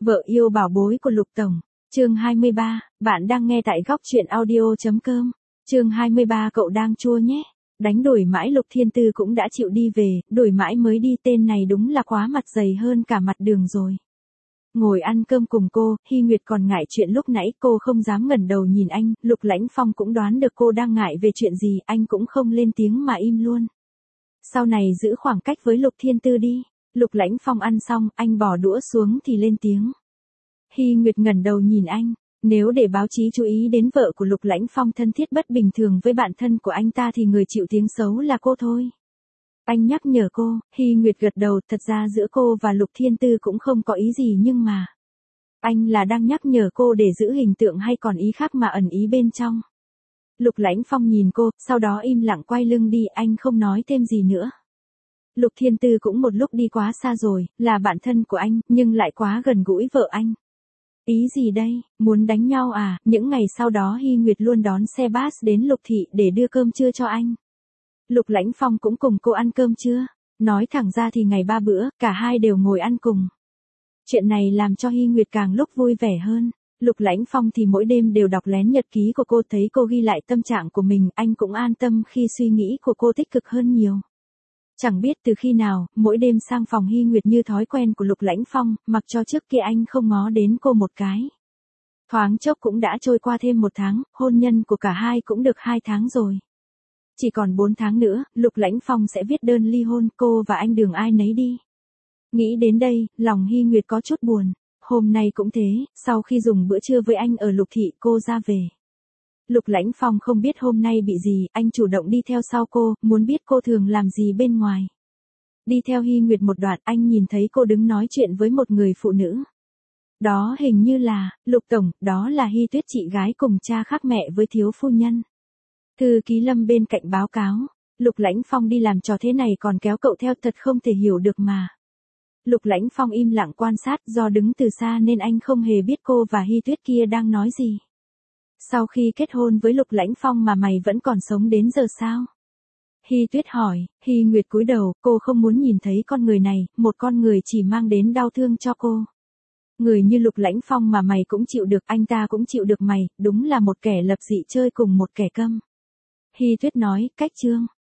Vợ yêu bảo bối của Lục Tổng. Chương 23, bạn đang nghe tại góc truyện audio.com. Chương 23 cậu đang chua nhé. Đánh đuổi mãi Lục Thiên Tư cũng đã chịu đi về, đuổi mãi mới đi, tên này đúng là quá mặt dày hơn cả mặt đường rồi. Ngồi ăn cơm cùng cô, Hy Nguyệt còn ngại chuyện lúc nãy, cô không dám ngẩng đầu nhìn anh, Lục Lãnh Phong cũng đoán được cô đang ngại về chuyện gì, anh cũng không lên tiếng mà im luôn. Sau này giữ khoảng cách với Lục Thiên Tư đi. Lục Lãnh Phong ăn xong, anh bỏ đũa xuống thì lên tiếng. Hy Nguyệt ngẩng đầu nhìn anh, nếu để báo chí chú ý đến vợ của Lục Lãnh Phong thân thiết bất bình thường với bạn thân của anh ta thì người chịu tiếng xấu là cô thôi. Anh nhắc nhở cô, Hy Nguyệt gật đầu, thật ra giữa cô và Lục Thiên Tư cũng không có ý gì nhưng mà. Anh là đang nhắc nhở cô để giữ hình tượng hay còn ý khác mà ẩn ý bên trong. Lục Lãnh Phong nhìn cô, sau đó im lặng quay lưng đi, anh không nói thêm gì nữa. Lục Thiên Tư cũng một lúc đi quá xa rồi, là bạn thân của anh, nhưng lại quá gần gũi vợ anh. Ý gì đây, muốn đánh nhau à? Những ngày sau đó Hy Nguyệt luôn đón xe bus đến Lục Thị để đưa cơm trưa cho anh. Lục Lãnh Phong cũng cùng cô ăn cơm trưa. Nói thẳng ra thì ngày 3 bữa, cả hai đều ngồi ăn cùng. Chuyện này làm cho Hy Nguyệt càng lúc vui vẻ hơn. Lục Lãnh Phong thì mỗi đêm đều đọc lén nhật ký của cô, thấy cô ghi lại tâm trạng của mình, anh cũng an tâm khi suy nghĩ của cô tích cực hơn nhiều. Chẳng biết từ khi nào, mỗi đêm sang phòng Hy Nguyệt như thói quen của Lục Lãnh Phong, mặc cho trước kia anh không ngó đến cô một cái. Thoáng chốc cũng đã trôi qua thêm 1 tháng, hôn nhân của cả hai cũng được 2 tháng rồi. Chỉ còn 4 tháng nữa, Lục Lãnh Phong sẽ viết đơn ly hôn, cô và anh đường ai nấy đi. Nghĩ đến đây, lòng Hy Nguyệt có chút buồn. Hôm nay cũng thế, sau khi dùng bữa trưa với anh ở Lục Thị, cô ra về. Lục Lãnh Phong không biết hôm nay bị gì, anh chủ động đi theo sau cô, muốn biết cô thường làm gì bên ngoài. Đi theo Hy Nguyệt một đoạn, anh nhìn thấy cô đứng nói chuyện với một người phụ nữ. Đó hình như là, Lục Tổng, đó là Hy Tuyết, chị gái cùng cha khác mẹ với thiếu phu nhân. Thư ký Lâm bên cạnh báo cáo, Lục Lãnh Phong đi làm trò thế này còn kéo cậu theo, thật không thể hiểu được mà. Lục Lãnh Phong im lặng quan sát, do đứng từ xa nên anh không hề biết cô và Hy Tuyết kia đang nói gì. Sau khi kết hôn với Lục Lãnh Phong mà mày vẫn còn sống đến giờ sao? Hy Tuyết hỏi. Hy Nguyệt cúi đầu, cô không muốn nhìn thấy con người này, một con người chỉ mang đến đau thương cho cô. Người như Lục Lãnh Phong mà mày cũng chịu được, anh ta cũng chịu được mày, đúng là một kẻ lập dị chơi cùng một kẻ câm. Hy Tuyết nói, cách Trương.